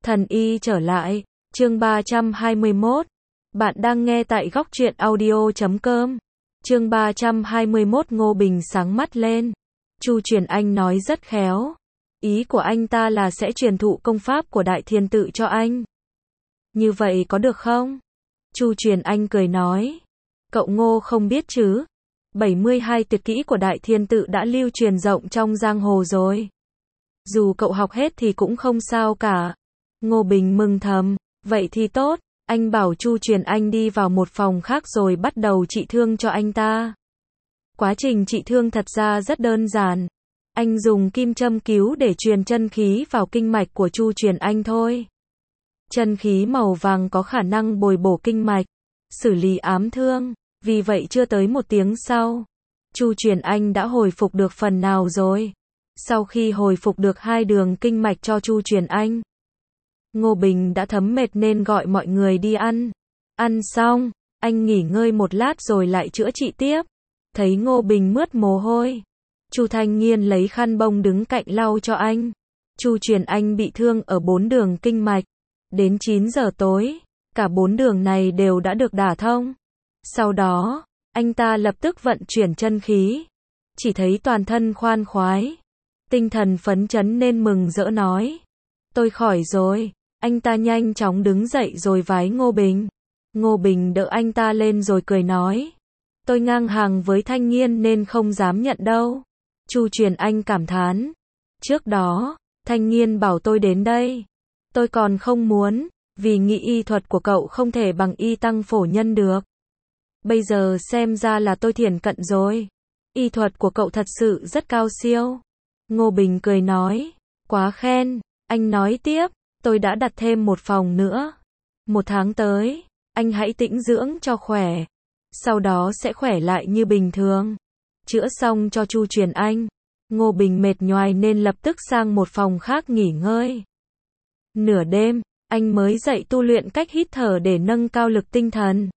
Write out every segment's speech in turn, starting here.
Thần y trở lại, chương 321. Bạn đang nghe tại góc truyện audio.com. Chương 321 Ngô Bình sáng mắt lên. Chu Truyền Anh nói rất khéo. Ý của anh ta là sẽ truyền thụ công pháp của Đại Thiên Tự cho anh. Như vậy có được không? Chu Truyền Anh cười nói. Cậu Ngô không biết chứ. 72 tuyệt kỹ của Đại Thiên Tự đã lưu truyền rộng trong giang hồ rồi. Dù cậu học hết thì cũng không sao cả. Ngô Bình mừng thầm, vậy thì tốt, anh bảo Chu Truyền Anh đi vào một phòng khác rồi bắt đầu trị thương cho anh ta. Quá trình trị thương thật ra rất đơn giản. Anh dùng kim châm cứu để truyền chân khí vào kinh mạch của Chu Truyền Anh thôi. Chân khí màu vàng có khả năng bồi bổ kinh mạch, xử lý ám thương, vì vậy chưa tới 1 tiếng sau, Chu Truyền Anh đã hồi phục được phần nào rồi. Sau khi hồi phục được 2 đường kinh mạch cho Chu Truyền Anh, Ngô Bình đã thấm mệt nên gọi mọi người đi ăn. Ăn xong, anh nghỉ ngơi một lát rồi lại chữa trị tiếp. Thấy Ngô Bình mướt mồ hôi, Chu Thanh Nghiên lấy khăn bông đứng cạnh lau cho anh. Chu Truyền Anh bị thương ở 4 đường kinh mạch. Đến 9 giờ tối, cả 4 đường này đều đã được đả thông. Sau đó, anh ta lập tức vận chuyển chân khí. Chỉ thấy toàn thân khoan khoái, tinh thần phấn chấn nên mừng rỡ nói. Tôi khỏi rồi. Anh ta nhanh chóng đứng dậy rồi vái Ngô Bình. Ngô Bình đỡ anh ta lên rồi cười nói. Tôi ngang hàng với Thanh Nghiên nên không dám nhận đâu. Chu Truyền Anh cảm thán. Trước đó, Thanh Nghiên bảo tôi đến đây. Tôi còn không muốn, vì nghĩ y thuật của cậu không thể bằng y tăng phổ nhân được. Bây giờ xem ra là tôi thiển cận rồi. Y thuật của cậu thật sự rất cao siêu. Ngô Bình cười nói. Quá khen, anh nói tiếp. Tôi đã đặt thêm một phòng nữa. 1 tháng tới, anh hãy tĩnh dưỡng cho khỏe. Sau đó sẽ khỏe lại như bình thường. Chữa xong cho Chu Truyền Anh, Ngô Bình mệt nhoài nên lập tức sang một phòng khác nghỉ ngơi. Nửa đêm, anh mới dậy tu luyện cách hít thở để nâng cao lực tinh thần.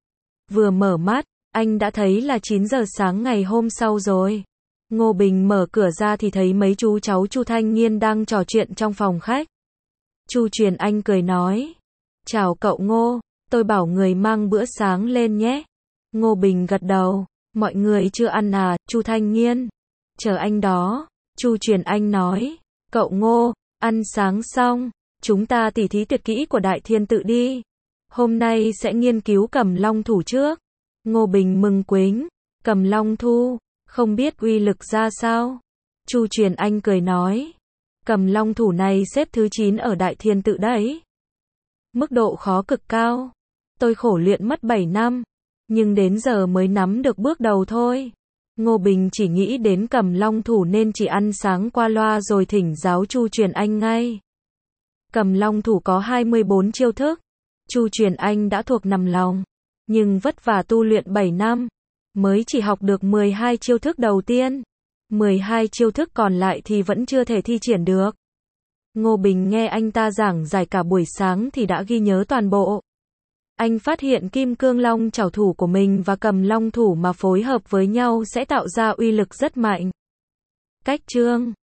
Vừa mở mắt, anh đã thấy là 9 giờ sáng ngày hôm sau rồi. Ngô Bình mở cửa ra thì thấy mấy chú cháu Chu Thanh Nghiên đang trò chuyện trong phòng khách. Chu Truyền Anh cười nói. Chào cậu Ngô, tôi bảo người mang bữa sáng lên nhé. Ngô Bình gật đầu. Mọi người chưa ăn à, Chu Thanh Nghiên? Chờ anh đó. Chu Truyền Anh nói. Cậu Ngô, ăn sáng xong, chúng ta tỉ thí tuyệt kỹ của Đại Thiên Tự đi. Hôm nay sẽ nghiên cứu Cầm Long Thủ trước. Ngô Bình mừng quính. Cầm Long Thu, không biết uy lực ra sao? Chu Truyền Anh cười nói. Cầm Long Thủ này xếp thứ 9 ở Đại Thiên Tự đấy. Mức độ khó cực cao. Tôi khổ luyện mất 7 năm, nhưng đến giờ mới nắm được bước đầu thôi. Ngô Bình chỉ nghĩ đến Cầm Long Thủ nên chỉ ăn sáng qua loa rồi thỉnh giáo Chu Truyền Anh ngay. Cầm Long Thủ có 24 chiêu thức. Chu Truyền Anh đã thuộc nằm lòng, nhưng vất vả tu luyện 7 năm, mới chỉ học được 12 chiêu thức đầu tiên. 12 chiêu thức còn lại thì vẫn chưa thể thi triển được. Ngô Bình nghe anh ta giảng giải cả buổi sáng thì đã ghi nhớ toàn bộ. Anh phát hiện Kim Cương Long trảo thủ của mình và Cầm Long Thủ mà phối hợp với nhau sẽ tạo ra uy lực rất mạnh. Cách chương